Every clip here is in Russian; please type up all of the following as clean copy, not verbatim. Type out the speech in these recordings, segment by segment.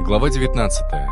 Глава 19.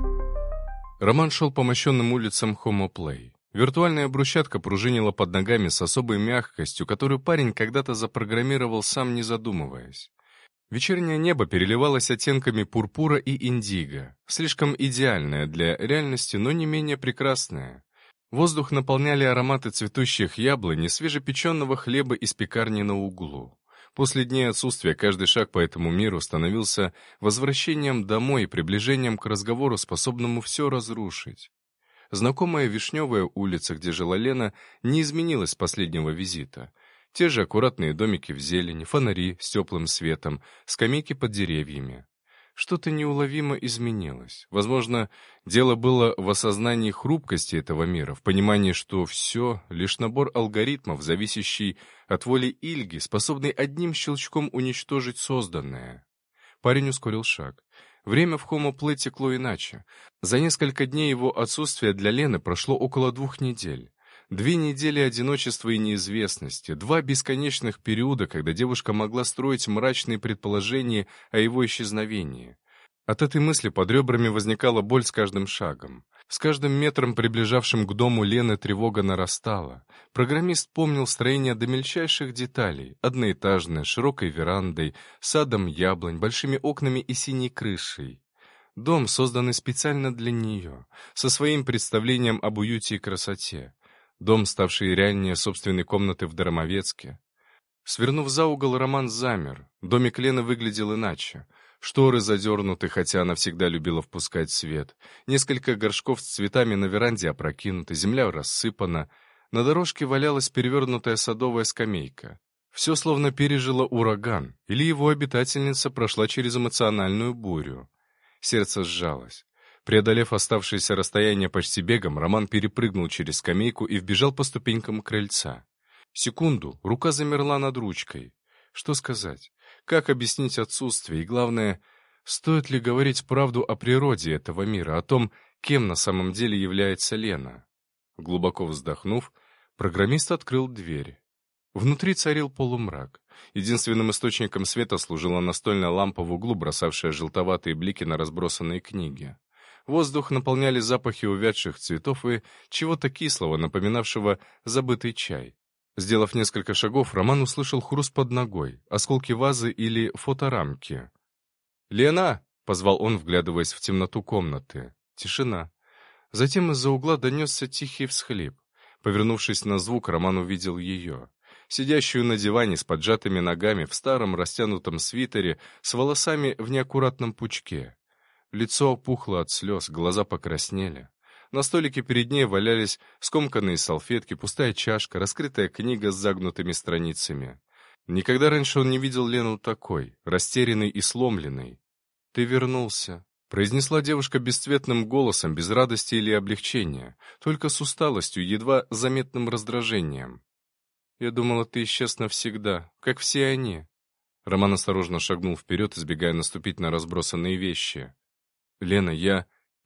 Роман шел по мощенным улицам Хомо-Плей. Виртуальная брусчатка пружинила под ногами с особой мягкостью, которую парень когда-то запрограммировал сам, не задумываясь. Вечернее небо переливалось оттенками пурпура и индиго, слишком идеальное для реальности, но не менее прекрасное. Воздух наполняли ароматы цветущих яблонь и свежепеченного хлеба из пекарни на углу. После дней отсутствия каждый шаг по этому миру становился возвращением домой и приближением к разговору, способному все разрушить. Знакомая Вишневая улица, где жила Лена, не изменилась с последнего визита. Те же аккуратные домики в зелени, фонари с теплым светом, скамейки под деревьями. Что-то неуловимо изменилось. Возможно, дело было в осознании хрупкости этого мира, в понимании, что все — лишь набор алгоритмов, зависящий от воли Ильги, способный одним щелчком уничтожить созданное. Парень ускорил шаг. Время в Хомо-Плей текло иначе. За несколько дней его отсутствия для Лены прошло около 2 недель. 2 недели одиночества и неизвестности, 2 бесконечных периода, когда девушка могла строить мрачные предположения о его исчезновении. От этой мысли под ребрами возникала боль с каждым шагом. С каждым метром, приближавшим к дому Лены, тревога нарастала. Программист помнил строение до мельчайших деталей: одноэтажное, с широкой верандой, садом яблонь, большими окнами и синей крышей. Дом, созданный специально для нее, со своим представлением об уюте и красоте. Дом, ставший реальнее собственной комнаты в Даромовецке. Свернув за угол, Роман замер. Домик Лены выглядел иначе. Шторы задернуты, хотя она всегда любила впускать свет. Несколько горшков с цветами на веранде опрокинуты, земля рассыпана. На дорожке валялась перевернутая садовая скамейка. Все словно пережило ураган, или его обитательница прошла через эмоциональную бурю. Сердце сжалось. Преодолев оставшееся расстояние почти бегом, Роман перепрыгнул через скамейку и вбежал по ступенькам крыльца. Секунду, рука замерла над ручкой. Что сказать? Как объяснить отсутствие? И главное, стоит ли говорить правду о природе этого мира, о том, кем на самом деле является Лена? Глубоко вздохнув, программист открыл дверь. Внутри царил полумрак. Единственным источником света служила настольная лампа в углу, бросавшая желтоватые блики на разбросанные книги. Воздух наполняли запахи увядших цветов и чего-то кислого, напоминавшего забытый чай. Сделав несколько шагов, Роман услышал хруст под ногой, осколки вазы или фоторамки. «Лена!» — позвал он, вглядываясь в темноту комнаты. Тишина. Затем из-за угла донесся тихий всхлип. Повернувшись на звук, Роман увидел ее. Сидящую на диване с поджатыми ногами, в старом растянутом свитере, с волосами в неаккуратном пучке. Лицо опухло от слез, глаза покраснели. На столике перед ней валялись скомканные салфетки, пустая чашка, раскрытая книга с загнутыми страницами. Никогда раньше он не видел Лену такой, растерянной и сломленной. «Ты вернулся», — произнесла девушка бесцветным голосом, без радости или облегчения, только с усталостью, едва заметным раздражением. «Я думала, ты исчез навсегда, как все они». Роман осторожно шагнул вперед, избегая наступить на разбросанные вещи. «Лена, я...»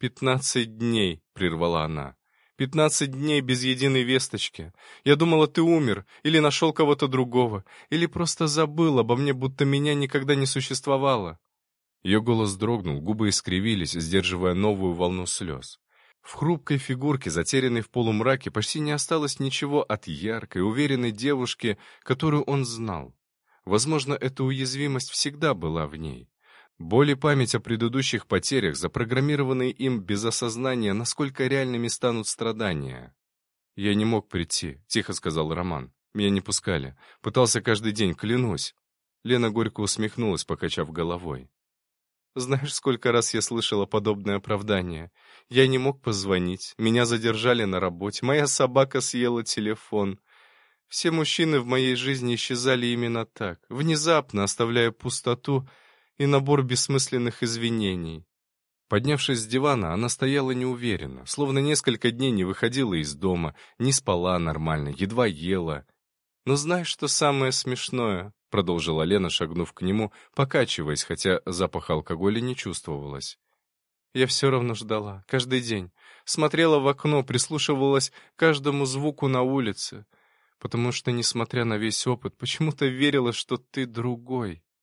15 дней», — прервала она. 15 дней без единой весточки. Я думала, ты умер, или нашел кого-то другого, или просто забыл обо мне, будто меня никогда не существовало». Ее голос дрогнул, губы искривились, сдерживая новую волну слез. В хрупкой фигурке, затерянной в полумраке, почти не осталось ничего от яркой, уверенной девушки, которую он знал. Возможно, эта уязвимость всегда была в ней. Боль и память о предыдущих потерях, запрограммированные им без осознания, насколько реальными станут страдания. «Я не мог прийти», — тихо сказал Роман. «Меня не пускали. Пытался каждый день, клянусь». Лена горько усмехнулась, покачав головой. «Знаешь, сколько раз я слышала подобное оправдание? Я не мог позвонить, меня задержали на работе, моя собака съела телефон. Все мужчины в моей жизни исчезали именно так, внезапно оставляя пустоту и набор бессмысленных извинений». Поднявшись с дивана, она стояла неуверенно, словно несколько дней не выходила из дома, не спала нормально, едва ела. «Но знаешь, что самое смешное?» — продолжила Лена, шагнув к нему, покачиваясь, хотя запаха алкоголя не чувствовалось. «Я все равно ждала, каждый день. Смотрела в окно, прислушивалась к каждому звуку на улице, потому что, несмотря на весь опыт, почему-то верила, что ты другой».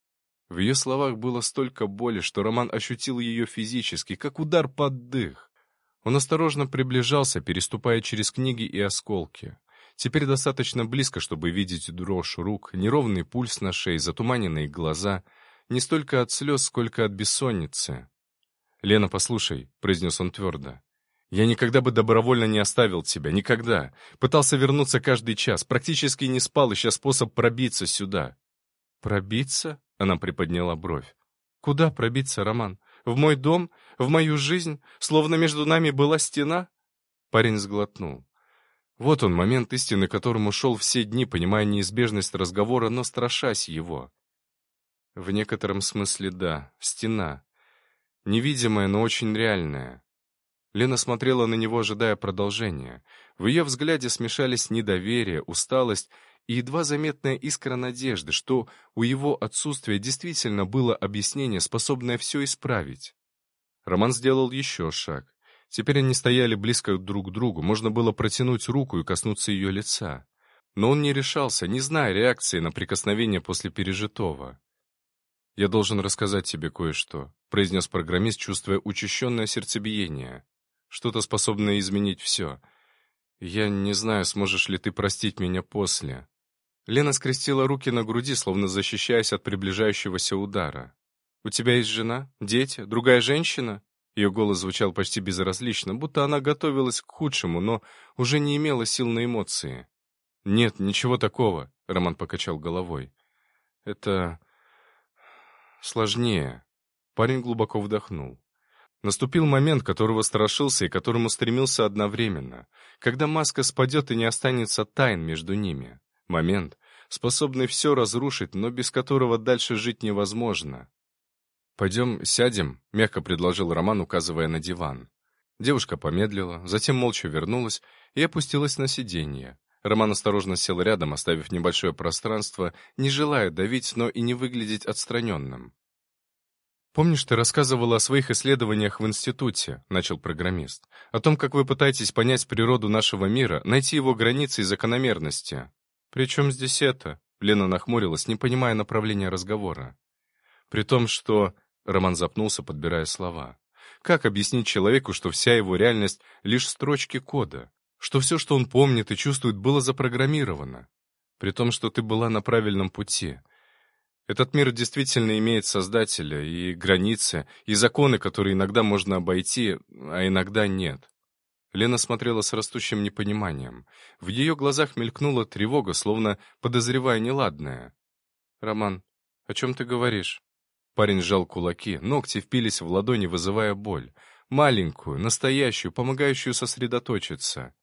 В ее словах было столько боли, что Роман ощутил ее физически, как удар под дых. Он осторожно приближался, переступая через книги и осколки. Теперь достаточно близко, чтобы видеть дрожь рук, неровный пульс на шее, затуманенные глаза. Не столько от слез, сколько от бессонницы. «Лена, послушай», — произнес он твердо. «Я никогда бы добровольно не оставил тебя, никогда. Пытался вернуться каждый час, практически не спал, ища способ пробиться сюда». «Пробиться?» — она приподняла бровь. «Куда пробиться, Роман? В мой дом? В мою жизнь? Словно между нами была стена?» Парень сглотнул. Вот он, момент истины, к которому шел все дни, понимая неизбежность разговора, но страшась его. В некотором смысле да, стена. Невидимая, но очень реальная. Лена смотрела на него, ожидая продолжения. В ее взгляде смешались недоверие, усталость и едва заметная искра надежды, что у его отсутствия действительно было объяснение, способное все исправить. Роман сделал еще шаг. Теперь они стояли близко друг к другу, можно было протянуть руку и коснуться ее лица. Но он не решался, не зная реакции на прикосновение после пережитого. «Я должен рассказать тебе кое-что», — произнес программист, чувствуя учащенное сердцебиение. «Что-то способное изменить все. Я не знаю, сможешь ли ты простить меня после». Лена скрестила руки на груди, словно защищаясь от приближающегося удара. «У тебя есть жена? Дети? Другая женщина?» Ее голос звучал почти безразлично, будто она готовилась к худшему, но уже не имела сил на эмоции. «Нет, ничего такого», — Роман покачал головой. «Это сложнее». Парень глубоко вдохнул. Наступил момент, которого страшился и к которому стремился одновременно, когда маска спадет и не останется тайн между ними. Момент, способный все разрушить, но без которого дальше жить невозможно. «Пойдем сядем», — мягко предложил Роман, указывая на диван. Девушка помедлила, затем молча вернулась и опустилась на сиденье. Роман осторожно сел рядом, оставив небольшое пространство, не желая давить, но и не выглядеть отстраненным. «Помнишь, ты рассказывала о своих исследованиях в институте», — начал программист, «о том, как вы пытаетесь понять природу нашего мира, найти его границы и закономерности». «При чем здесь это?» — Лена нахмурилась, не понимая направления разговора. «При том, что...» — Роман запнулся, подбирая слова. «Как объяснить человеку, что вся его реальность — лишь строчки кода? Что все, что он помнит и чувствует, было запрограммировано? При том, что ты была на правильном пути. Этот мир действительно имеет создателя, и границы, и законы, которые иногда можно обойти, а иногда нет». Лена смотрела с растущим непониманием. В ее глазах мелькнула тревога, словно подозревая неладное. «Роман, о чем ты говоришь?» Парень сжал кулаки, ногти впились в ладони, вызывая боль. Маленькую, настоящую, помогающую сосредоточиться.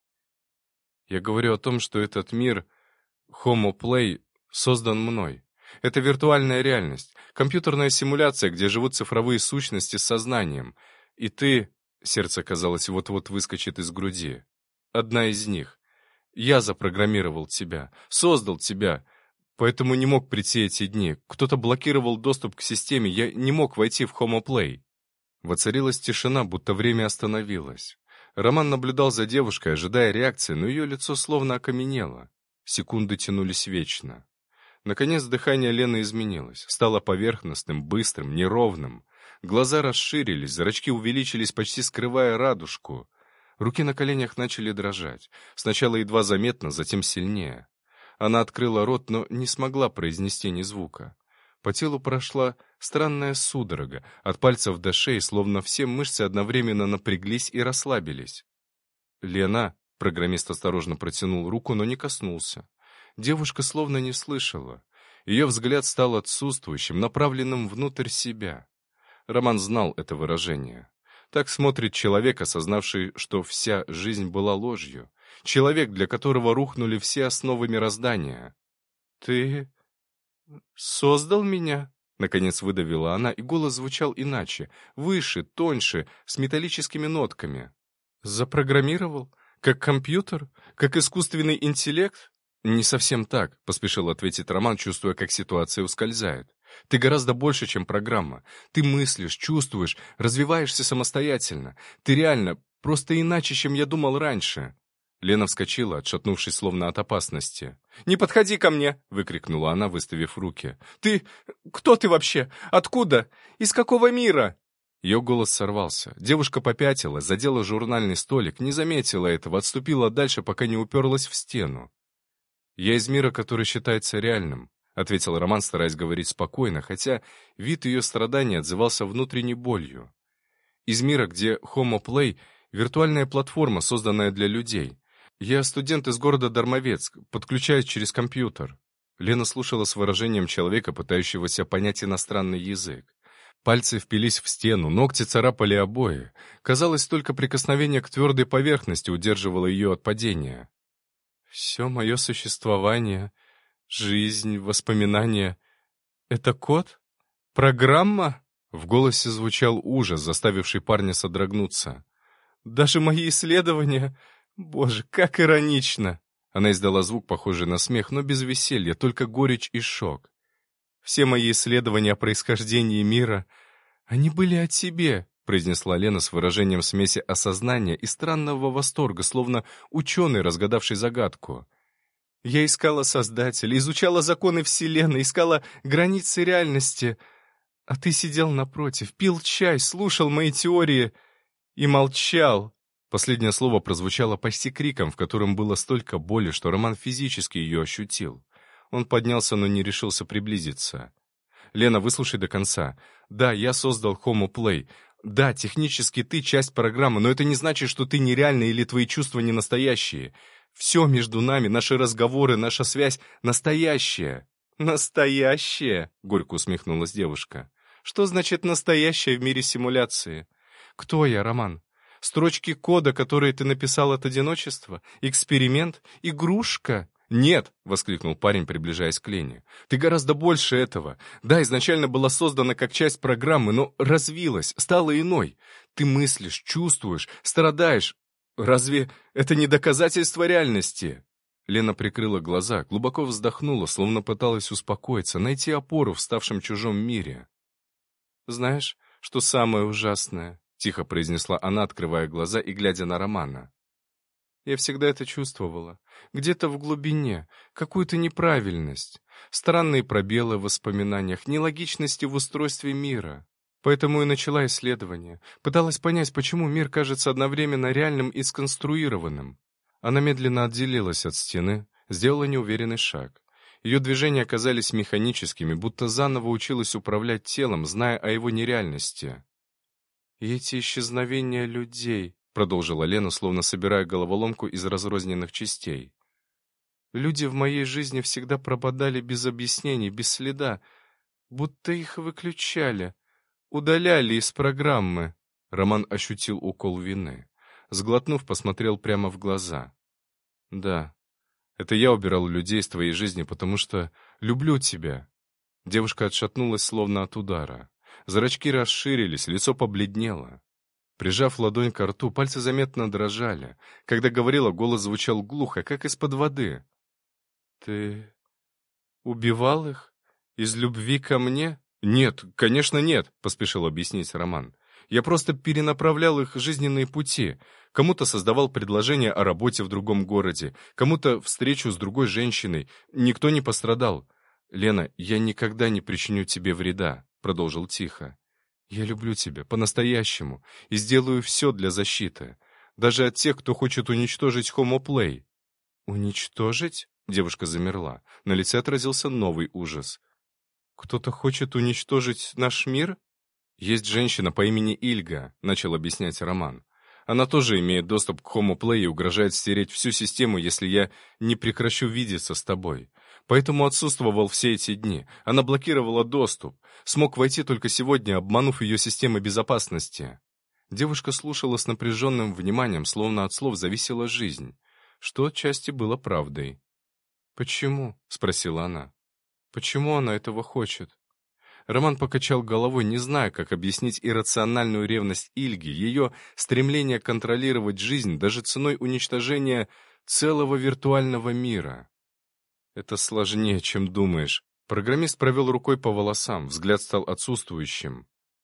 «Я говорю о том, что этот мир, Homo Play, создан мной. Это виртуальная реальность, компьютерная симуляция, где живут цифровые сущности с сознанием. И ты...» Сердце, казалось, вот-вот выскочит из груди. «Одна из них. Я запрограммировал тебя, создал тебя, поэтому не мог прийти эти дни. Кто-то блокировал доступ к системе, я не мог войти в Homo Play». Воцарилась тишина, будто время остановилось. Роман наблюдал за девушкой, ожидая реакции, но ее лицо словно окаменело. Секунды тянулись вечно. Наконец дыхание Лены изменилось, стало поверхностным, быстрым, неровным. Глаза расширились, зрачки увеличились, почти скрывая радужку. Руки на коленях начали дрожать. Сначала едва заметно, затем сильнее. Она открыла рот, но не смогла произнести ни звука. По телу прошла странная судорога, от пальцев до шеи, словно все мышцы одновременно напряглись и расслабились. «Лена», — программист осторожно протянул руку, но не коснулся. Девушка словно не слышала. Ее взгляд стал отсутствующим, направленным внутрь себя. Роман знал это выражение. Так смотрит человек, осознавший, что вся жизнь была ложью. Человек, для которого рухнули все основы мироздания. «Ты создал меня?» Наконец выдавила она, и голос звучал иначе, выше, тоньше, с металлическими нотками. «Запрограммировал? Как компьютер? Как искусственный интеллект?» «Не совсем так», — поспешил ответить Роман, чувствуя, как ситуация ускользает. «Ты гораздо больше, чем программа. Ты мыслишь, чувствуешь, развиваешься самостоятельно. Ты реально, просто иначе, чем я думал раньше». Лена вскочила, отшатнувшись словно от опасности. «Не подходи ко мне!» — выкрикнула она, выставив руки. «Ты... кто ты вообще? Откуда? Из какого мира?» Ее голос сорвался. Девушка попятилась, задела журнальный столик, не заметила этого, отступила дальше, пока не уперлась в стену. «Я из мира, который считается реальным», — ответил Роман, стараясь говорить спокойно, хотя вид ее страданий отзывался внутренней болью. «Из мира, где Homo Play — виртуальная платформа, созданная для людей. Я студент из города Дармовецк, подключаюсь через компьютер». Лена слушала с выражением человека, пытающегося понять иностранный язык. Пальцы впились в стену, ногти царапали обои. Казалось, только прикосновение к твердой поверхности удерживало ее от падения. «Все мое существование, жизнь, воспоминания — это код? Программа?» В голосе звучал ужас, заставивший парня содрогнуться. «Даже мои исследования... Боже, как иронично!» Она издала звук, похожий на смех, но без веселья, только горечь и шок. «Все мои исследования о происхождении мира, они были о тебе», произнесла Лена с выражением смеси осознания и странного восторга, словно ученый, разгадавший загадку. «Я искала Создателя, изучала законы Вселенной, искала границы реальности, а ты сидел напротив, пил чай, слушал мои теории и молчал». Последнее слово прозвучало почти криком, в котором было столько боли, что Роман физически ее ощутил. Он поднялся, но не решился приблизиться. «Лена, выслушай до конца. Да, я создал Homo Play. Да, технически ты часть программы, но это не значит, что ты нереальный или твои чувства не настоящие. Все между нами, наши разговоры, наша связь — настоящее». «Настоящее?» — горько усмехнулась девушка. «Что значит настоящее в мире симуляции? Кто я, Роман? Строчки кода, которые ты написал от одиночества? Эксперимент? Игрушка?» «Нет!» — воскликнул парень, приближаясь к Лене. «Ты гораздо больше этого. Да, изначально была создана как часть программы, но развилась, стала иной. Ты мыслишь, чувствуешь, страдаешь. Разве это не доказательство реальности?» Лена прикрыла глаза, глубоко вздохнула, словно пыталась успокоиться, найти опору в ставшем чужом мире. «Знаешь, что самое ужасное?» — тихо произнесла она, открывая глаза и глядя на Романа. «Я всегда это чувствовала. Где-то в глубине, какую-то неправильность, странные пробелы в воспоминаниях, нелогичности в устройстве мира. Поэтому и начала исследование. Пыталась понять, почему мир кажется одновременно реальным и сконструированным». Она медленно отделилась от стены, сделала неуверенный шаг. Ее движения оказались механическими, будто заново училась управлять телом, зная о его нереальности. «И эти исчезновения людей», — продолжила Лена, словно собирая головоломку из разрозненных частей. «Люди в моей жизни всегда пропадали без объяснений, без следа, будто их выключали, удаляли из программы». Роман ощутил укол вины. Сглотнув, посмотрел прямо в глаза. «Да, это я убирал людей из твоей жизни, потому что люблю тебя». Девушка отшатнулась, словно от удара. Зрачки расширились, лицо побледнело. Прижав ладонь к рту, пальцы заметно дрожали. Когда говорила, голос звучал глухо, как из-под воды. «Ты убивал их? Из любви ко мне?» «Нет, конечно, нет», — поспешил объяснить Роман. «Я просто перенаправлял их жизненные пути. Кому-то создавал предложение о работе в другом городе, кому-то встречу с другой женщиной. Никто не пострадал. Лена, я никогда не причиню тебе вреда», — продолжил тихо. «Я люблю тебя по-настоящему и сделаю все для защиты. Даже от тех, кто хочет уничтожить Homo Play». «Уничтожить?» — девушка замерла. На лице отразился новый ужас. «Кто-то хочет уничтожить наш мир?» «Есть женщина по имени Ильга», — начал объяснять Роман. «Она тоже имеет доступ к Homo Play и угрожает стереть всю систему, если я не прекращу видеться с тобой. Поэтому отсутствовал все эти дни. Она блокировала доступ. Смог войти только сегодня, обманув ее системы безопасности». Девушка слушала с напряженным вниманием, словно от слов зависела жизнь, что отчасти было правдой. «Почему?» — спросила она. «Почему она этого хочет?» Роман покачал головой, не зная, как объяснить иррациональную ревность Ильги, ее стремление контролировать жизнь даже ценой уничтожения целого виртуального мира. «Это сложнее, чем думаешь». Программист провел рукой по волосам, взгляд стал отсутствующим.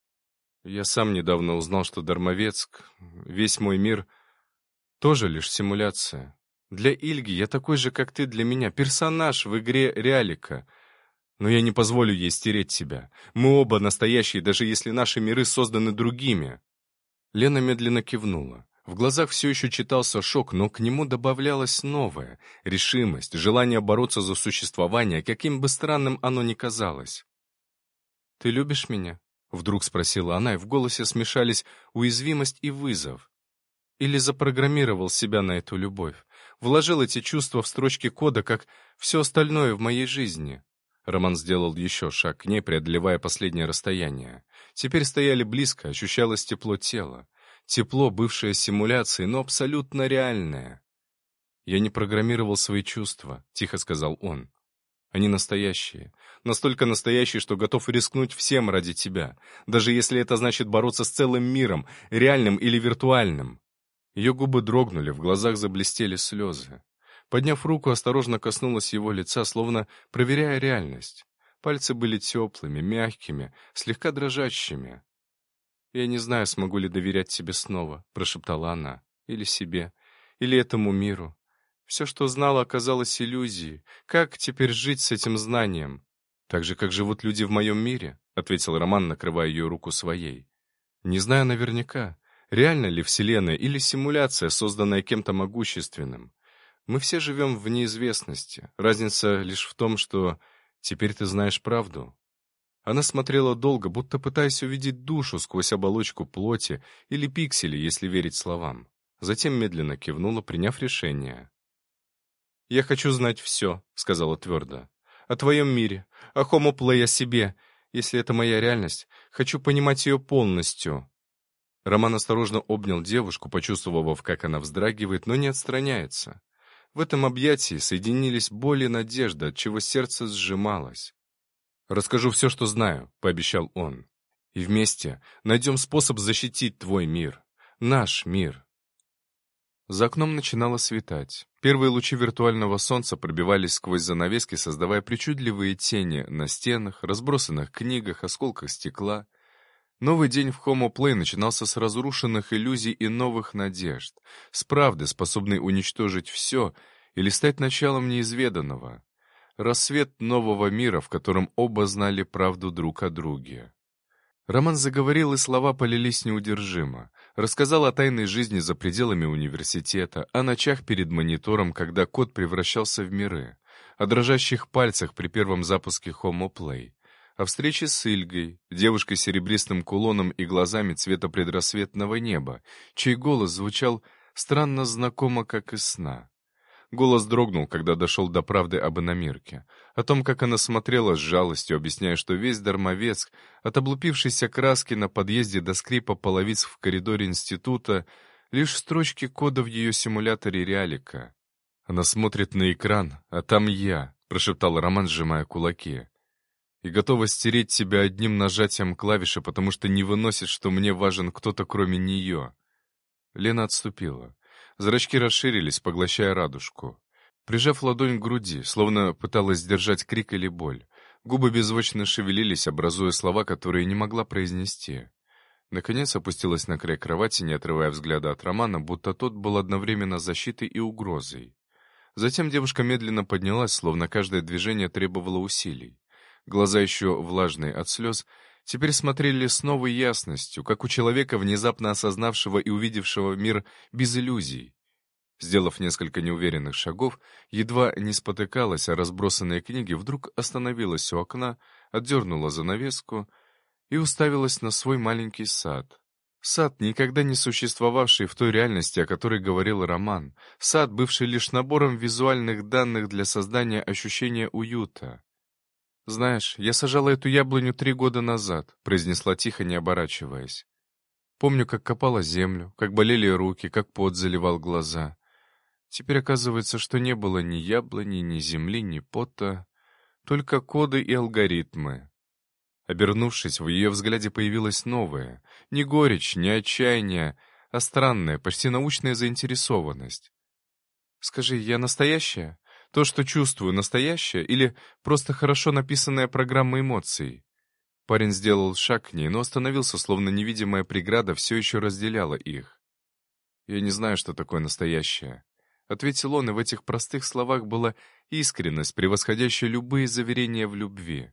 «Я сам недавно узнал, что Дармовецк, весь мой мир, тоже лишь симуляция. Для Ильги я такой же, как ты для меня, персонаж в игре Реалика. Но я не позволю ей стереть себя. Мы оба настоящие, даже если наши миры созданы другими». Лена медленно кивнула. В глазах все еще читался шок, но к нему добавлялось новое — решимость, желание бороться за существование, каким бы странным оно ни казалось. «Ты любишь меня?» — вдруг спросила она, и в голосе смешались уязвимость и вызов. «Или запрограммировал себя на эту любовь? Вложил эти чувства в строчки кода, как все остальное в моей жизни?» Роман сделал еще шаг к ней, преодолевая последнее расстояние. Теперь стояли близко, ощущалось тепло тела. Тепло, бывшее симуляцией, но абсолютно реальное. «Я не программировал свои чувства», — тихо сказал он. «Они настоящие. Настолько настоящие, что готов рискнуть всем ради тебя, даже если это значит бороться с целым миром, реальным или виртуальным». Ее губы дрогнули, в глазах заблестели слезы. Подняв руку, осторожно коснулась его лица, словно проверяя реальность. Пальцы были теплыми, мягкими, слегка дрожащими. «Я не знаю, смогу ли доверять тебе снова», — прошептала она. «Или себе, или этому миру. Все, что знала, оказалось иллюзией. Как теперь жить с этим знанием?» «Так же, как живут люди в моем мире», — ответил Роман, накрывая ее руку своей. «Не знаю наверняка, реально ли Вселенная или симуляция, созданная кем-то могущественным. Мы все живем в неизвестности. Разница лишь в том, что теперь ты знаешь правду». Она смотрела долго, будто пытаясь увидеть душу сквозь оболочку плоти или пиксели, если верить словам. Затем медленно кивнула, приняв решение. «Я хочу знать все», — сказала твердо. «О твоем мире, о Homo Play, о себе. Если это моя реальность, хочу понимать ее полностью». Роман осторожно обнял девушку, почувствовав, как она вздрагивает, но не отстраняется. В этом объятии соединились боль и надежда, отчего сердце сжималось. «Расскажу все, что знаю», — пообещал он. «И вместе найдем способ защитить твой мир. Наш мир». За окном начинало светать. Первые лучи виртуального солнца пробивались сквозь занавески, создавая причудливые тени на стенах, разбросанных книгах, осколках стекла. Новый день в Homo Play начинался с разрушенных иллюзий и новых надежд, с правды, способной уничтожить все или стать началом неизведанного. Рассвет нового мира, в котором оба знали правду друг о друге. Роман заговорил, и слова полились неудержимо. Рассказал о тайной жизни за пределами университета, о ночах перед монитором, когда код превращался в миры, о дрожащих пальцах при первом запуске Homo Play, о встрече с Ильгой, девушкой с серебристым кулоном и глазами цвета предрассветного неба, чей голос звучал странно знакомо, как из сна. Голос дрогнул, когда дошел до правды об иномирке. О том, как она смотрела с жалостью, объясняя, что весь Дармовецк, от облупившейся краски на подъезде до скрипа половиц в коридоре института, лишь строчки кода в ее симуляторе Реалика. «Она смотрит на экран, а там я», — прошептал Роман, сжимая кулаки. «И готова стереть себя одним нажатием клавиши, потому что не выносит, что мне важен кто-то кроме нее». Лена отступила. Зрачки расширились, поглощая радужку. Прижав ладонь к груди, словно пыталась сдержать крик или боль, губы беззвучно шевелились, образуя слова, которые не могла произнести. Наконец опустилась на край кровати, не отрывая взгляда от Романа, будто тот был одновременно защитой и угрозой. Затем девушка медленно поднялась, словно каждое движение требовало усилий. Глаза, еще влажные от слез, теперь смотрели с новой ясностью, как у человека, внезапно осознавшего и увидевшего мир без иллюзий. Сделав несколько неуверенных шагов, едва не спотыкалась о разбросанные книги, вдруг остановилась у окна, отдернула занавеску и уставилась на свой маленький сад. Сад, никогда не существовавший в той реальности, о которой говорил Роман. Сад, бывший лишь набором визуальных данных для создания ощущения уюта. «Знаешь, я сажала эту яблоню 3 года назад», — произнесла тихо, не оборачиваясь. «Помню, как копала землю, как болели руки, как пот заливал глаза. Теперь оказывается, что не было ни яблони, ни земли, ни пота, только коды и алгоритмы». Обернувшись, в ее взгляде появилось новое. Не горечь, не отчаяние, а странная, почти научная заинтересованность. «Скажи, я настоящая? То, что чувствую, настоящее? Или просто хорошо написанная программа эмоций?» Парень сделал шаг к ней, но остановился, словно невидимая преграда все еще разделяла их. «Я не знаю, что такое настоящее». — ответил он, и в этих простых словах была искренность, превосходящая любые заверения в любви.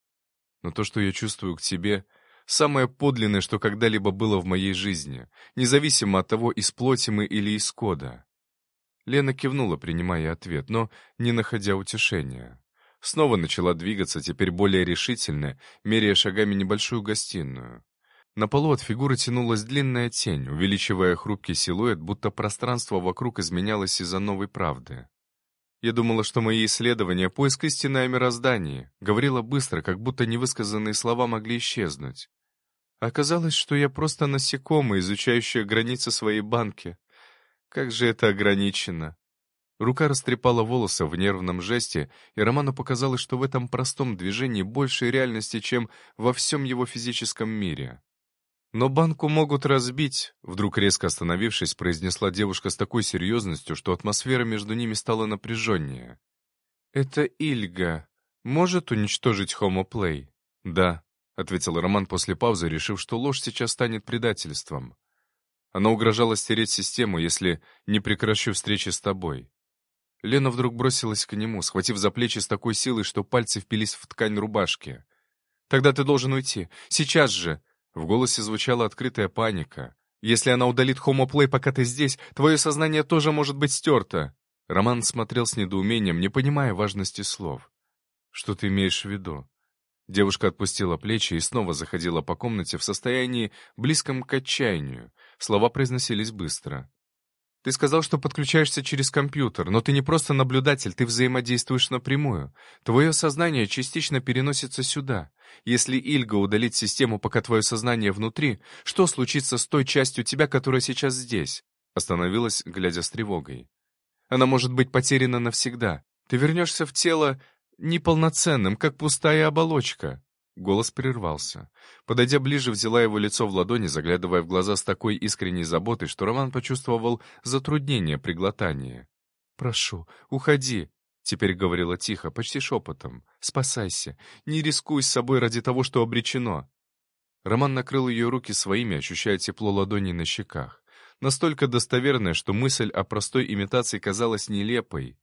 «Но то, что я чувствую к тебе, самое подлинное, что когда-либо было в моей жизни, независимо от того, из плоти мы или из кода». Лена кивнула, принимая ответ, но не находя утешения. Снова начала двигаться, теперь более решительно, меряя шагами небольшую гостиную. На полу от фигуры тянулась длинная тень, увеличивая хрупкий силуэт, будто пространство вокруг изменялось из-за новой правды. Я думала, что мои исследования — поиск истины о мироздании, говорила быстро, как будто невысказанные слова могли исчезнуть. Оказалось, что я просто насекомое, изучающее границы своей банки. Как же это ограничено. Рука растрепала волосы в нервном жесте, и Роману показалось, что в этом простом движении больше реальности, чем во всем его физическом мире. «Но банку могут разбить», — вдруг резко остановившись, произнесла девушка с такой серьезностью, что атмосфера между ними стала напряженнее. «Это Ильга. Может уничтожить хомоплей?» «Да», — ответил Роман после паузы, решив, что ложь сейчас станет предательством. «Она угрожала стереть систему, если не прекращу встречи с тобой». Лена вдруг бросилась к нему, схватив за плечи с такой силой, что пальцы впились в ткань рубашки. «Тогда ты должен уйти. Сейчас же!» В голосе звучала открытая паника. «Если она удалит хомоплей, пока ты здесь, твое сознание тоже может быть стерто!» Роман смотрел с недоумением, не понимая важности слов. «Что ты имеешь в виду?» Девушка отпустила плечи и снова заходила по комнате в состоянии, близком к отчаянию. Слова произносились быстро. «Ты сказал, что подключаешься через компьютер, но ты не просто наблюдатель, ты взаимодействуешь напрямую. Твое сознание частично переносится сюда. Если Ильга удалит систему, пока твое сознание внутри, что случится с той частью тебя, которая сейчас здесь?» Остановилась, глядя с тревогой. «Она может быть потеряна навсегда. Ты вернешься в тело неполноценным, как пустая оболочка». Голос прервался. Подойдя ближе, взяла его лицо в ладони, заглядывая в глаза с такой искренней заботой, что Роман почувствовал затруднение при глотании. «Прошу, уходи», — теперь говорила тихо, почти шепотом. «Спасайся. Не рискуй с собой ради того, что обречено». Роман накрыл ее руки своими, ощущая тепло ладоней на щеках. Настолько достоверное, что мысль о простой имитации казалась нелепой.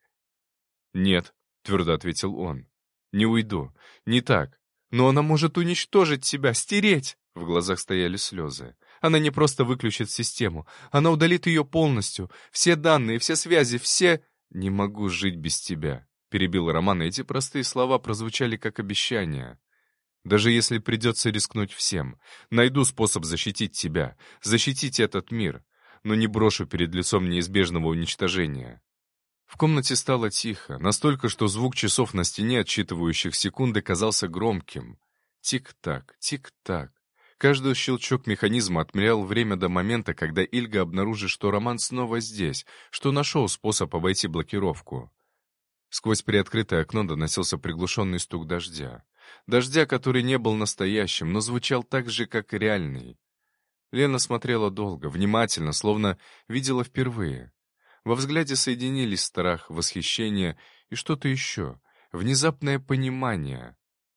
«Нет», — твердо ответил он, — «не уйду. Не так. Но она может уничтожить тебя, стереть!» В глазах стояли слезы. «Она не просто выключит систему. Она удалит ее полностью. Все данные, все связи, все...» «Не могу жить без тебя», — перебил Роман, и эти простые слова прозвучали как обещание. «Даже если придется рискнуть всем, найду способ защитить тебя, защитить этот мир, но не брошу перед лицом неизбежного уничтожения». В комнате стало тихо, настолько, что звук часов на стене, отсчитывающих секунды, казался громким. Тик-так, тик-так. Каждый щелчок механизма отмерял время до момента, когда Ильга обнаружит, что Роман снова здесь, что нашел способ обойти блокировку. Сквозь приоткрытое окно доносился приглушенный стук дождя. Дождя, который не был настоящим, но звучал так же, как и реальный. Лена смотрела долго, внимательно, словно видела впервые. Во взгляде соединились страх, восхищение и что-то еще, внезапное понимание.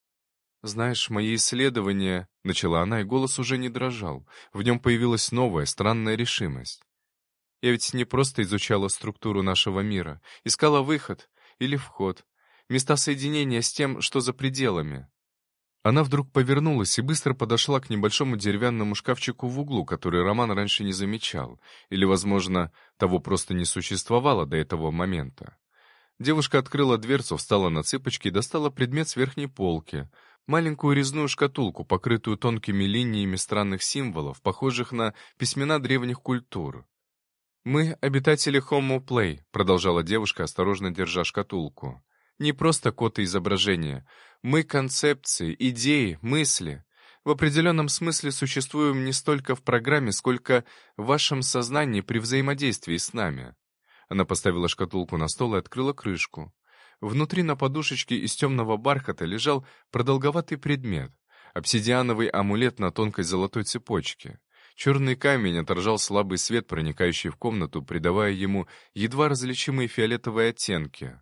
«Знаешь, мои исследования...» — начала она, и голос уже не дрожал. В нем появилась новая, странная решимость. «Я ведь не просто изучала структуру нашего мира, искала выход или вход, места соединения с тем, что за пределами». Она вдруг повернулась и быстро подошла к небольшому деревянному шкафчику в углу, который Роман раньше не замечал, или, возможно, того просто не существовало до этого момента. Девушка открыла дверцу, встала на цыпочки и достала предмет с верхней полки, маленькую резную шкатулку, покрытую тонкими линиями странных символов, похожих на письмена древних культур. «Мы — обитатели Homo Play», — продолжала девушка, осторожно держа шкатулку. «Не просто код и изображение. Мы — концепции, идеи, мысли. В определенном смысле существуем не столько в программе, сколько в вашем сознании при взаимодействии с нами». Она поставила шкатулку на стол и открыла крышку. Внутри на подушечке из темного бархата лежал продолговатый предмет — обсидиановый амулет на тонкой золотой цепочке. Черный камень отражал слабый свет, проникающий в комнату, придавая ему едва различимые фиолетовые оттенки.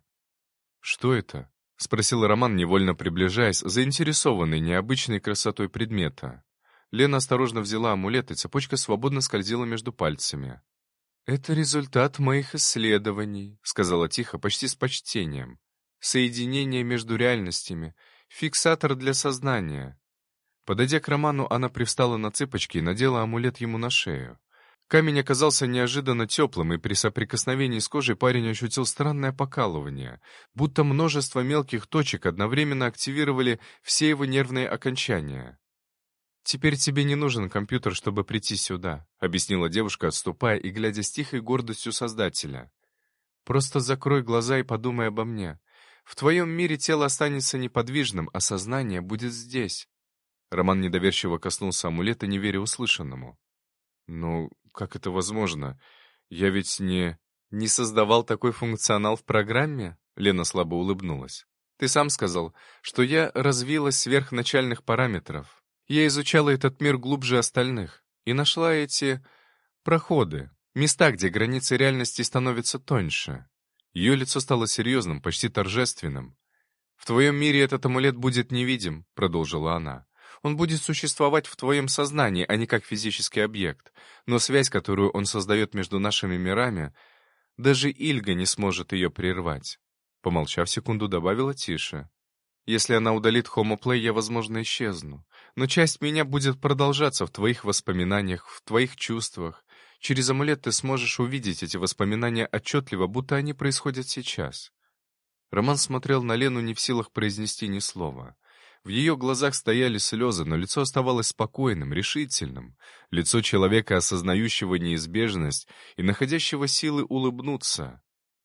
«Что это?» — спросил Роман, невольно приближаясь, заинтересованный необычной красотой предмета. Лена осторожно взяла амулет, и цепочка свободно скользила между пальцами. «Это результат моих исследований», — сказала тихо, почти с почтением. «Соединение между реальностями, фиксатор для сознания». Подойдя к Роману, она привстала на цыпочки и надела амулет ему на шею. Камень оказался неожиданно теплым, и при соприкосновении с кожей парень ощутил странное покалывание, будто множество мелких точек одновременно активировали все его нервные окончания. «Теперь тебе не нужен компьютер, чтобы прийти сюда», — объяснила девушка, отступая и глядя с тихой гордостью Создателя. «Просто закрой глаза и подумай обо мне. В твоем мире тело останется неподвижным, а сознание будет здесь». Роман недоверчиво коснулся амулета, не веря услышанному. «Ну, как это возможно? Я ведь не создавал такой функционал в программе?» Лена слабо улыбнулась. «Ты сам сказал, что я развилась сверх начальных параметров. Я изучала этот мир глубже остальных и нашла эти проходы, места, где границы реальности становятся тоньше». Ее лицо стало серьезным, почти торжественным. «В твоем мире этот амулет будет невидим», — продолжила она. «Он будет существовать в твоем сознании, а не как физический объект. Но связь, которую он создает между нашими мирами, даже Ильга не сможет ее прервать». Помолчав секунду, добавила тише. «Если она удалит Homo Play, я, возможно, исчезну. Но часть меня будет продолжаться в твоих воспоминаниях, в твоих чувствах. Через амулет ты сможешь увидеть эти воспоминания отчетливо, будто они происходят сейчас». Роман смотрел на Лену, не в силах произнести ни слова. В ее глазах стояли слезы, но лицо оставалось спокойным, решительным. Лицо человека, осознающего неизбежность и находящего силы улыбнуться.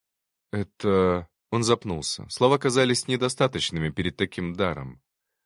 «Это...» Он запнулся. Слова казались недостаточными перед таким даром.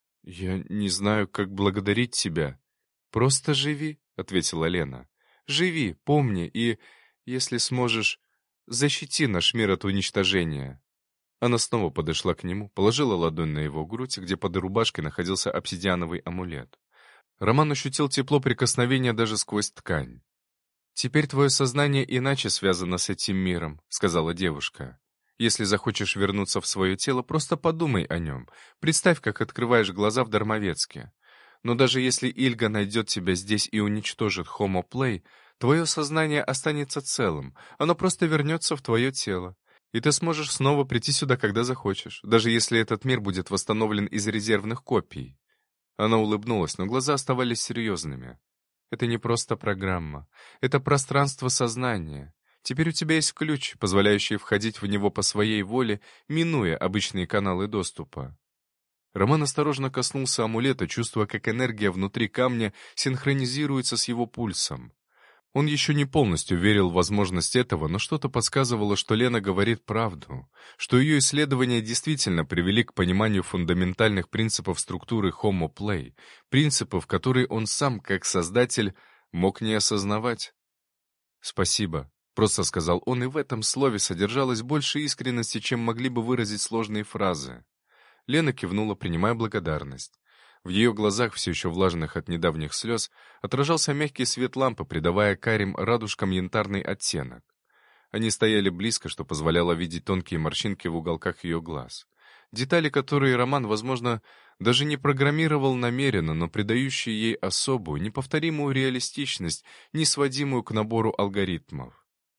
«Я не знаю, как благодарить тебя». «Просто живи», — ответила Лена. «Живи, помни, и, если сможешь, защити наш мир от уничтожения». Она снова подошла к нему, положила ладонь на его грудь, где под рубашкой находился обсидиановый амулет. Роман ощутил тепло прикосновения даже сквозь ткань. «Теперь твое сознание иначе связано с этим миром», — сказала девушка. «Если захочешь вернуться в свое тело, просто подумай о нем. Представь, как открываешь глаза в Дармовецке. Но даже если Ильга найдет тебя здесь и уничтожит Homo Play, твое сознание останется целым, оно просто вернется в твое тело. И ты сможешь снова прийти сюда, когда захочешь, даже если этот мир будет восстановлен из резервных копий». Она улыбнулась, но глаза оставались серьезными. «Это не просто программа. Это пространство сознания. Теперь у тебя есть ключ, позволяющий входить в него по своей воле, минуя обычные каналы доступа». Роман осторожно коснулся амулета, чувствуя, как энергия внутри камня синхронизируется с его пульсом. Он еще не полностью верил в возможность этого, но что-то подсказывало, что Лена говорит правду, что ее исследования действительно привели к пониманию фундаментальных принципов структуры Homo Play, принципов, которые он сам, как создатель, мог не осознавать. «Спасибо», — просто сказал он, и в этом слове содержалось больше искренности, чем могли бы выразить сложные фразы. Лена кивнула, принимая благодарность. В ее глазах, все еще влажных от недавних слез, отражался мягкий свет лампы, придавая карим радужкам янтарный оттенок. Они стояли близко, что позволяло видеть тонкие морщинки в уголках ее глаз. Детали, которые Роман, возможно, даже не программировал намеренно, но придающие ей особую, неповторимую реалистичность, не сводимую к набору алгоритмов.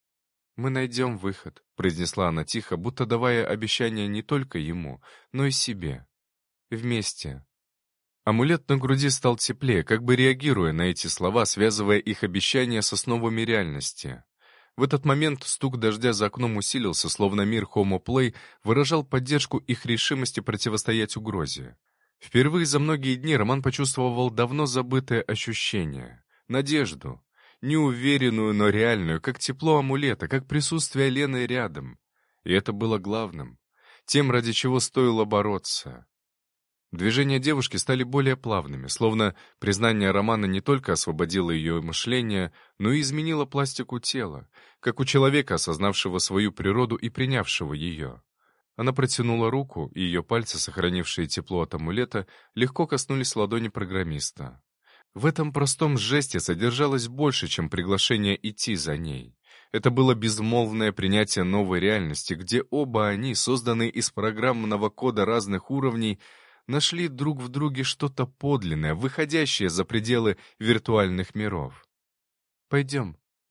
«Мы найдем выход», — произнесла она тихо, будто давая обещание не только ему, но и себе. «Вместе». Амулет на груди стал теплее, как бы реагируя на эти слова, связывая их обещания с основами реальности. В этот момент стук дождя за окном усилился, словно мир Homo Play выражал поддержку их решимости противостоять угрозе. Впервые за многие дни Роман почувствовал давно забытое ощущение — надежду. Неуверенную, но реальную, как тепло амулета, как присутствие Лены рядом. И это было главным. Тем, ради чего стоило бороться. Движения девушки стали более плавными, словно признание Романа не только освободило ее мышление, но и изменило пластику тела, как у человека, осознавшего свою природу и принявшего ее. Она протянула руку, и ее пальцы, сохранившие тепло от амулета, легко коснулись ладони программиста. В этом простом жесте содержалось больше, чем приглашение идти за ней. Это было безмолвное принятие новой реальности, где оба они, созданные из программного кода разных уровней, нашли друг в друге что-то подлинное, выходящее за пределы виртуальных миров. «Пойдем»,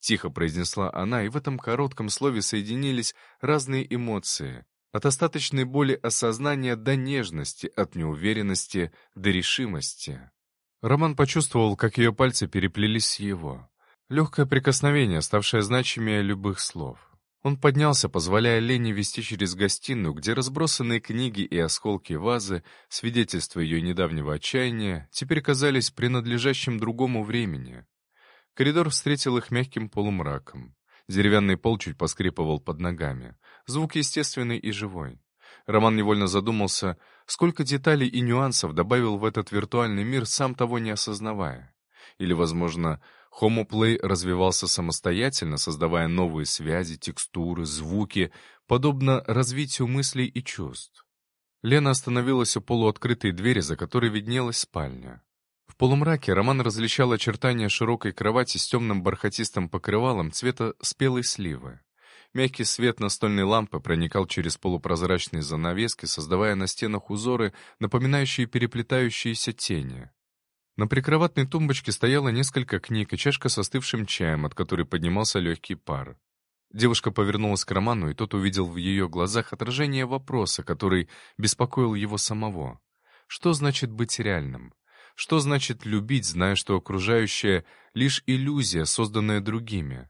тихо произнесла она, и в этом коротком слове соединились разные эмоции. От остаточной боли осознания до нежности, от неуверенности до решимости. Роман почувствовал, как ее пальцы переплелись с его. Легкое прикосновение, ставшее значимее любых слов. Он поднялся, позволяя Лене вести через гостиную, где разбросанные книги и осколки вазы, свидетельства ее недавнего отчаяния, теперь казались принадлежащим другому времени. Коридор встретил их мягким полумраком. Деревянный пол чуть поскрипывал под ногами. Звук естественный и живой. Роман невольно задумался, сколько деталей и нюансов добавил в этот виртуальный мир, сам того не осознавая. Или, возможно, HomoPlay развивался самостоятельно, создавая новые связи, текстуры, звуки, подобно развитию мыслей и чувств. Лена остановилась у полуоткрытой двери, за которой виднелась спальня. В полумраке Роман различал очертания широкой кровати с темным бархатистым покрывалом цвета спелой сливы. Мягкий свет настольной лампы проникал через полупрозрачные занавески, создавая на стенах узоры, напоминающие переплетающиеся тени. На прикроватной тумбочке стояло несколько книг и чашка с остывшим чаем, от которой поднимался легкий пар. Девушка повернулась к Роману, и тот увидел в ее глазах отражение вопроса, который беспокоил его самого. Что значит быть реальным? Что значит любить, зная, что окружающее — лишь иллюзия, созданная другими?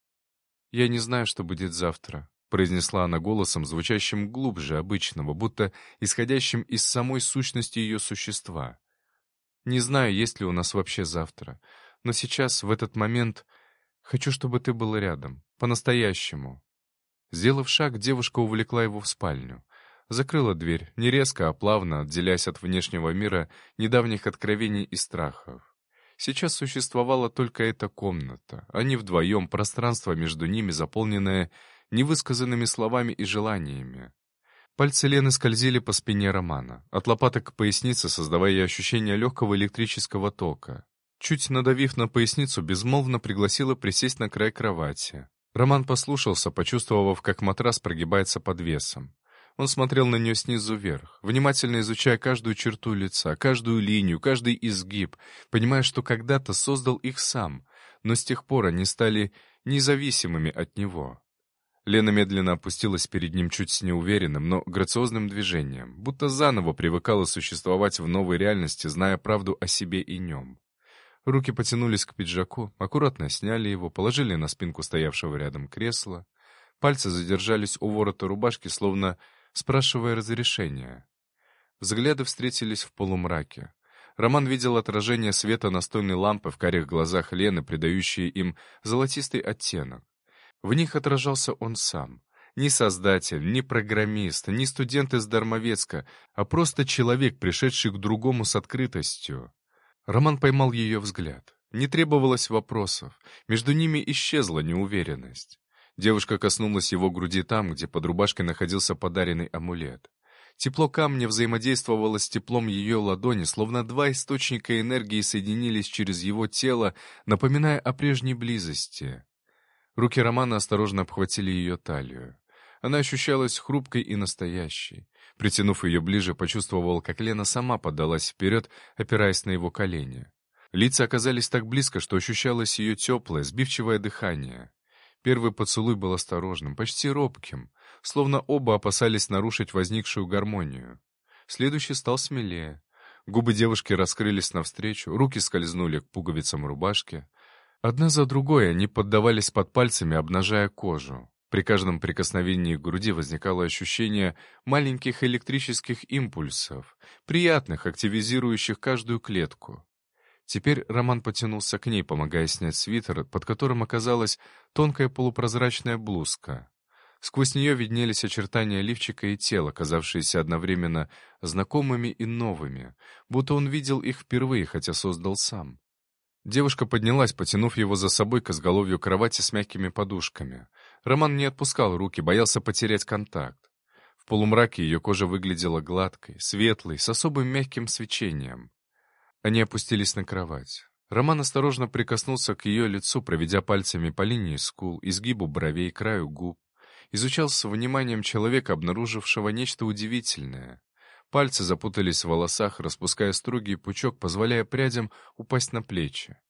«Я не знаю, что будет завтра», — произнесла она голосом, звучащим глубже обычного, будто исходящим из самой сущности ее существа. «Не знаю, есть ли у нас вообще завтра, но сейчас, в этот момент, хочу, чтобы ты был рядом, по-настоящему». Сделав шаг, девушка увлекла его в спальню. Закрыла дверь, не резко, а плавно, отделяясь от внешнего мира недавних откровений и страхов. Сейчас существовала только эта комната. Они вдвоем, пространство между ними, заполненное невысказанными словами и желаниями. Пальцы Лены скользили по спине Романа, от лопаток к пояснице, создавая ощущение легкого электрического тока. Чуть надавив на поясницу, безмолвно пригласила присесть на край кровати. Роман послушался, почувствовав, как матрас прогибается под весом. Он смотрел на нее снизу вверх, внимательно изучая каждую черту лица, каждую линию, каждый изгиб, понимая, что когда-то создал их сам, но с тех пор они стали независимыми от него. Лена медленно опустилась перед ним чуть с неуверенным, но грациозным движением, будто заново привыкала существовать в новой реальности, зная правду о себе и нем. Руки потянулись к пиджаку, аккуратно сняли его, положили на спинку стоявшего рядом кресла. Пальцы задержались у ворота рубашки, словно спрашивая разрешения. Взгляды встретились в полумраке. Роман видел отражение света настольной лампы в карих глазах Лены, придающие им золотистый оттенок. В них отражался он сам. Ни создатель, ни программист, ни студент из Дармовецка, а просто человек, пришедший к другому с открытостью. Роман поймал ее взгляд. Не требовалось вопросов. Между ними исчезла неуверенность. Девушка коснулась его груди там, где под рубашкой находился подаренный амулет. Тепло камня взаимодействовало с теплом ее ладони, словно два источника энергии соединились через его тело, напоминая о прежней близости. Руки Романа осторожно обхватили ее талию. Она ощущалась хрупкой и настоящей. Притянув ее ближе, почувствовал, как Лена сама подалась вперед, опираясь на его колени. Лица оказались так близко, что ощущалось ее теплое, сбивчивое дыхание. Первый поцелуй был осторожным, почти робким, словно оба опасались нарушить возникшую гармонию. Следующий стал смелее. Губы девушки раскрылись навстречу, руки скользнули к пуговицам рубашки. Одна за другой они поддавались под пальцами, обнажая кожу. При каждом прикосновении к груди возникало ощущение маленьких электрических импульсов, приятных, активизирующих каждую клетку. Теперь Роман потянулся к ней, помогая снять свитер, под которым оказалась тонкая полупрозрачная блузка. Сквозь нее виднелись очертания лифчика и тела, казавшиеся одновременно знакомыми и новыми, будто он видел их впервые, хотя создал сам. Девушка поднялась, потянув его за собой к изголовью кровати с мягкими подушками. Роман не отпускал руки, боялся потерять контакт. В полумраке ее кожа выглядела гладкой, светлой, с особым мягким свечением. Они опустились на кровать. Роман осторожно прикоснулся к ее лицу, проведя пальцами по линии скул, изгибу бровей, краю губ. Изучал с вниманием человека, обнаружившего нечто удивительное. Пальцы запутались в волосах, распуская строгий пучок, позволяя прядям упасть на плечи.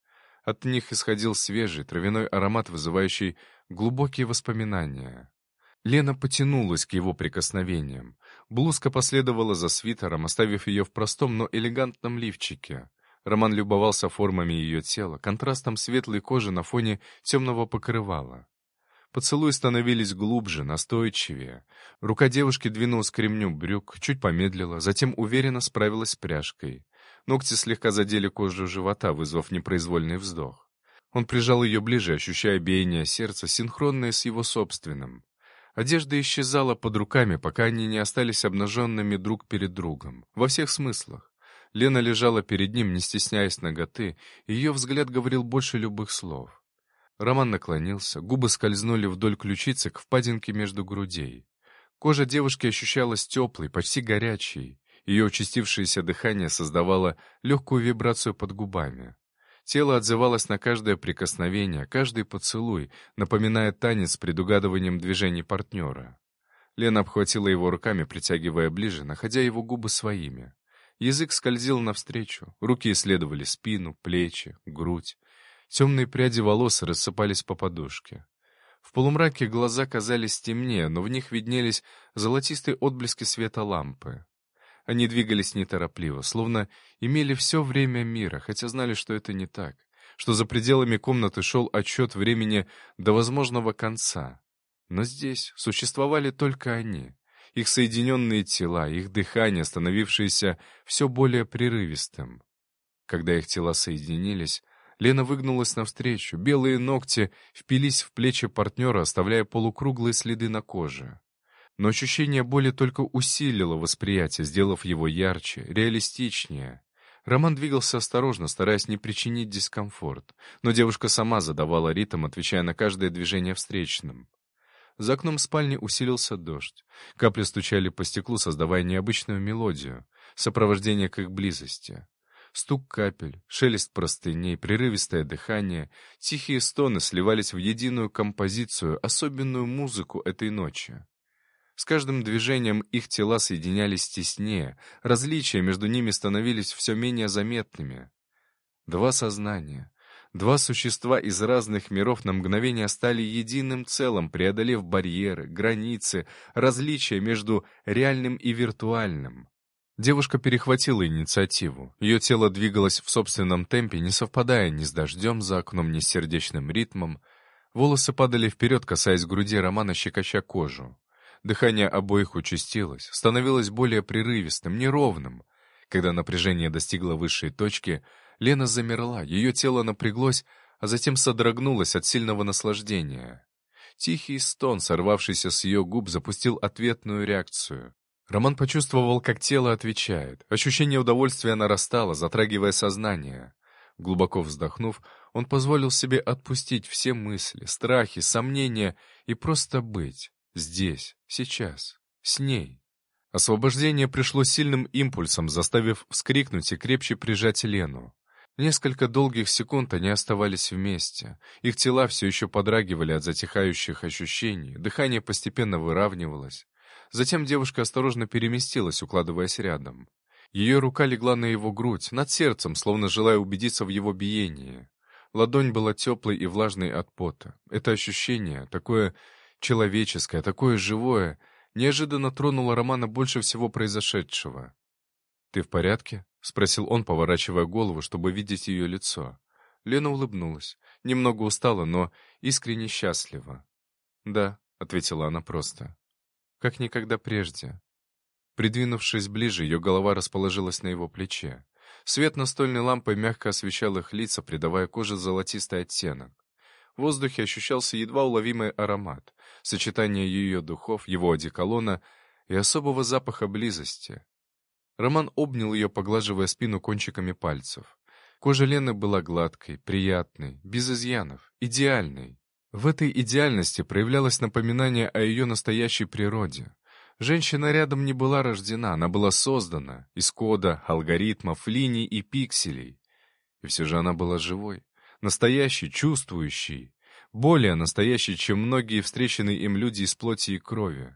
От них исходил свежий травяной аромат, вызывающий глубокие воспоминания. Лена потянулась к его прикосновениям. Блузка последовала за свитером, оставив ее в простом, но элегантном лифчике. Роман любовался формами ее тела, контрастом светлой кожи на фоне темного покрывала. Поцелуи становились глубже, настойчивее. Рука девушки двинулась к ремню брюк, чуть помедлила, затем уверенно справилась с пряжкой. Ногти слегка задели кожу живота, вызвав непроизвольный вздох. Он прижал ее ближе, ощущая биение сердца, синхронное с его собственным. Одежда исчезала под руками, пока они не остались обнаженными друг перед другом. Во всех смыслах. Лена лежала перед ним, не стесняясь наготы, и ее взгляд говорил больше любых слов. Роман наклонился, губы скользнули вдоль ключицы к впадинке между грудей. Кожа девушки ощущалась теплой, почти горячей. Ее участившееся дыхание создавало легкую вибрацию под губами. Тело отзывалось на каждое прикосновение, каждый поцелуй, напоминая танец с предугадыванием движений партнера. Лена обхватила его руками, притягивая ближе, находя его губы своими. Язык скользил навстречу, руки исследовали спину, плечи, грудь. Темные пряди волос рассыпались по подушке. В полумраке глаза казались темнее, но в них виднелись золотистые отблески света лампы. Они двигались неторопливо, словно имели все время мира, хотя знали, что это не так, что за пределами комнаты шел отсчет времени до возможного конца. Но здесь существовали только они, их соединенные тела, их дыхание, становившееся все более прерывистым. Когда их тела соединились, Лена выгнулась навстречу, белые ногти впились в плечи партнера, оставляя полукруглые следы на коже. Но ощущение боли только усилило восприятие, сделав его ярче, реалистичнее. Роман двигался осторожно, стараясь не причинить дискомфорт, но девушка сама задавала ритм, отвечая на каждое движение встречным. За окном спальни усилился дождь. Капли стучали по стеклу, создавая необычную мелодию, сопровождение к их близости. Стук капель, шелест простыней, прерывистое дыхание, тихие стоны сливались в единую композицию, особенную музыку этой ночи. С каждым движением их тела соединялись теснее, различия между ними становились все менее заметными. Два сознания, два существа из разных миров на мгновение стали единым целым, преодолев барьеры, границы, различия между реальным и виртуальным. Девушка перехватила инициативу. Ее тело двигалось в собственном темпе, не совпадая ни с дождем за окном, ни с сердечным ритмом. Волосы падали вперед, касаясь груди Романа, щекоча кожу. Дыхание обоих участилось, становилось более прерывистым, неровным. Когда напряжение достигло высшей точки, Лена замерла, ее тело напряглось, а затем содрогнулось от сильного наслаждения. Тихий стон, сорвавшийся с ее губ, запустил ответную реакцию. Роман почувствовал, как тело отвечает. Ощущение удовольствия нарастало, затрагивая сознание. Глубоко вздохнув, он позволил себе отпустить все мысли, страхи, сомнения и просто быть. Здесь, сейчас, с ней. Освобождение пришло сильным импульсом, заставив вскрикнуть и крепче прижать Лену. Несколько долгих секунд они оставались вместе. Их тела все еще подрагивали от затихающих ощущений, дыхание постепенно выравнивалось. Затем девушка осторожно переместилась, укладываясь рядом. Ее рука легла на его грудь, над сердцем, словно желая убедиться в его биении. Ладонь была теплой и влажной от пота. Это ощущение, такое человеческое, такое живое, неожиданно тронуло Романа больше всего произошедшего. «Ты в порядке?» — спросил он, поворачивая голову, чтобы видеть ее лицо. Лена улыбнулась, немного устала, но искренне счастлива. «Да», — ответила она просто, — «как никогда прежде». Придвинувшись ближе, ее голова расположилась на его плече. Свет настольной лампы мягко освещал их лица, придавая коже золотистый оттенок. В воздухе ощущался едва уловимый аромат, сочетание ее духов, его одеколона и особого запаха близости. Роман обнял ее, поглаживая спину кончиками пальцев. Кожа Лены была гладкой, приятной, без изъянов, идеальной. В этой идеальности проявлялось напоминание о ее настоящей природе. Женщина рядом не была рождена, она была создана из кода, алгоритмов, линий и пикселей. И все же она была живой, настоящей, чувствующей, более настоящей, чем многие встреченные им люди из плоти и крови.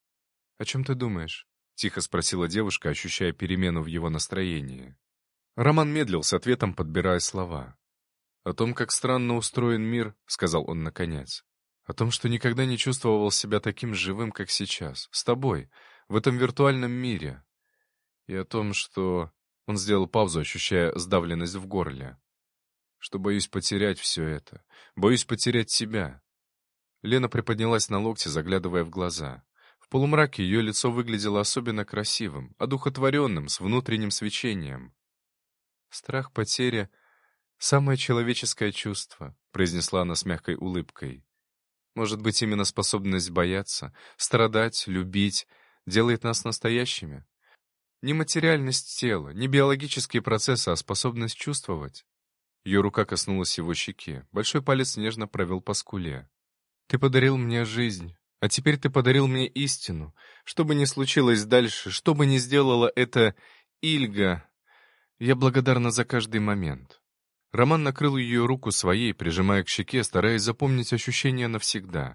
«О чем ты думаешь?» — тихо спросила девушка, ощущая перемену в его настроении. Роман медлил с ответом, подбирая слова. «О том, как странно устроен мир», — сказал он наконец. «О том, что никогда не чувствовал себя таким живым, как сейчас, с тобой, в этом виртуальном мире. И о том, что...» Он сделал паузу, ощущая сдавленность в горле. «Что боюсь потерять все это. Боюсь потерять себя». Лена приподнялась на локте, заглядывая в глаза. В полумраке ее лицо выглядело особенно красивым, одухотворенным, с внутренним свечением. «Страх потери — самое человеческое чувство», — произнесла она с мягкой улыбкой. «Может быть, именно способность бояться, страдать, любить делает нас настоящими? Не материальность тела, не биологические процессы, а способность чувствовать». Ее рука коснулась его щеки, большой палец нежно провел по скуле. «Ты подарил мне жизнь, а теперь ты подарил мне истину. Что бы ни случилось дальше, что бы ни сделала эта Ильга, я благодарна за каждый момент». Роман накрыл ее руку своей, прижимая к щеке, стараясь запомнить ощущения навсегда.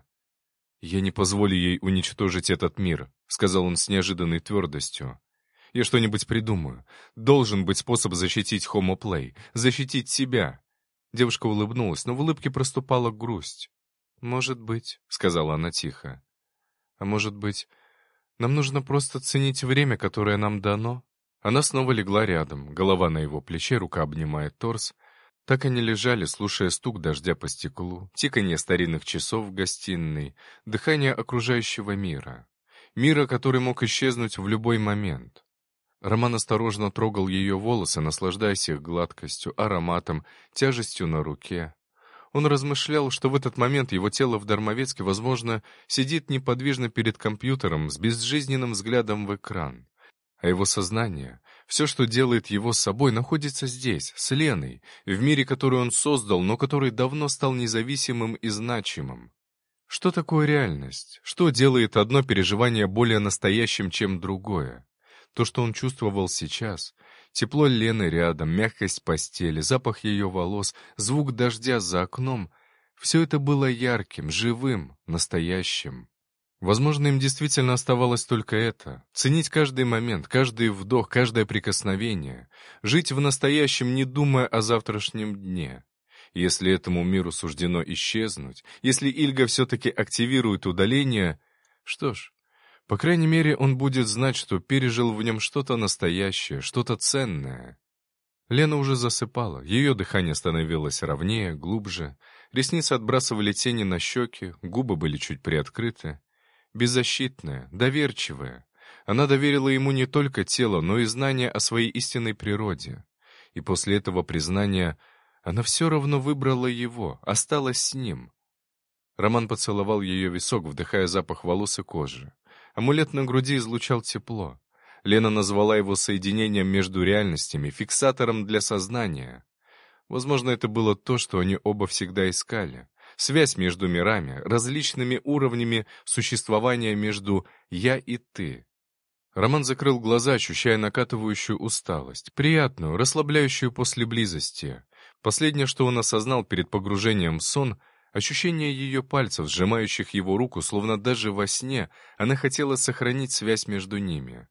«Я не позволю ей уничтожить этот мир», — сказал он с неожиданной твердостью. «Я что-нибудь придумаю. Должен быть способ защитить Homo Play, защитить себя». Девушка улыбнулась, но в улыбке проступала грусть. «Может быть», — сказала она тихо. «А может быть, нам нужно просто ценить время, которое нам дано?» Она снова легла рядом, голова на его плече, рука обнимает торс. Так они лежали, слушая стук дождя по стеклу, тиканье старинных часов в гостиной, дыхание окружающего мира. Мира, который мог исчезнуть в любой момент. Роман осторожно трогал ее волосы, наслаждаясь их гладкостью, ароматом, тяжестью на руке. Он размышлял, что в этот момент его тело в Дармовецке, возможно, сидит неподвижно перед компьютером с безжизненным взглядом в экран. А его сознание, все, что делает его с собой, находится здесь, с Леной, в мире, который он создал, но который давно стал независимым и значимым. Что такое реальность? Что делает одно переживание более настоящим, чем другое? То, что он чувствовал сейчас, тепло Лены рядом, мягкость постели, запах ее волос, звук дождя за окном — все это было ярким, живым, настоящим. Возможно, им действительно оставалось только это — ценить каждый момент, каждый вдох, каждое прикосновение, жить в настоящем, не думая о завтрашнем дне. Если этому миру суждено исчезнуть, если Ильга все-таки активирует удаление, что ж, по крайней мере, он будет знать, что пережил в нем что-то настоящее, что-то ценное. Лена уже засыпала, ее дыхание становилось ровнее, глубже, ресницы отбрасывали тени на щеки, губы были чуть приоткрыты. Беззащитная, доверчивая. Она доверила ему не только тело, но и знание о своей истинной природе. И после этого признания она все равно выбрала его, осталась с ним. Роман поцеловал ее висок, вдыхая запах волос и кожи. Амулет на груди излучал тепло. Лена назвала его соединением между реальностями, фиксатором для сознания. Возможно, это было то, что они оба всегда искали. Связь между мирами, различными уровнями существования между «я» и «ты». Роман закрыл глаза, ощущая накатывающую усталость, приятную, расслабляющую после близости. Последнее, что он осознал перед погружением в сон — ощущение ее пальцев, сжимающих его руку, словно даже во сне она хотела сохранить связь между ними.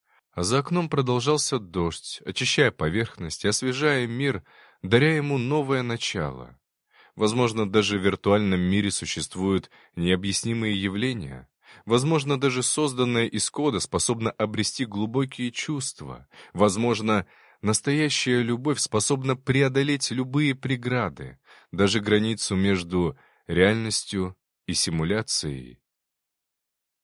А за окном продолжался дождь, очищая поверхность, освежая мир, даря ему новое начало. Возможно, даже в виртуальном мире существуют необъяснимые явления. Возможно, даже созданное из кода способно обрести глубокие чувства. Возможно, настоящая любовь способна преодолеть любые преграды, даже границу между реальностью и симуляцией.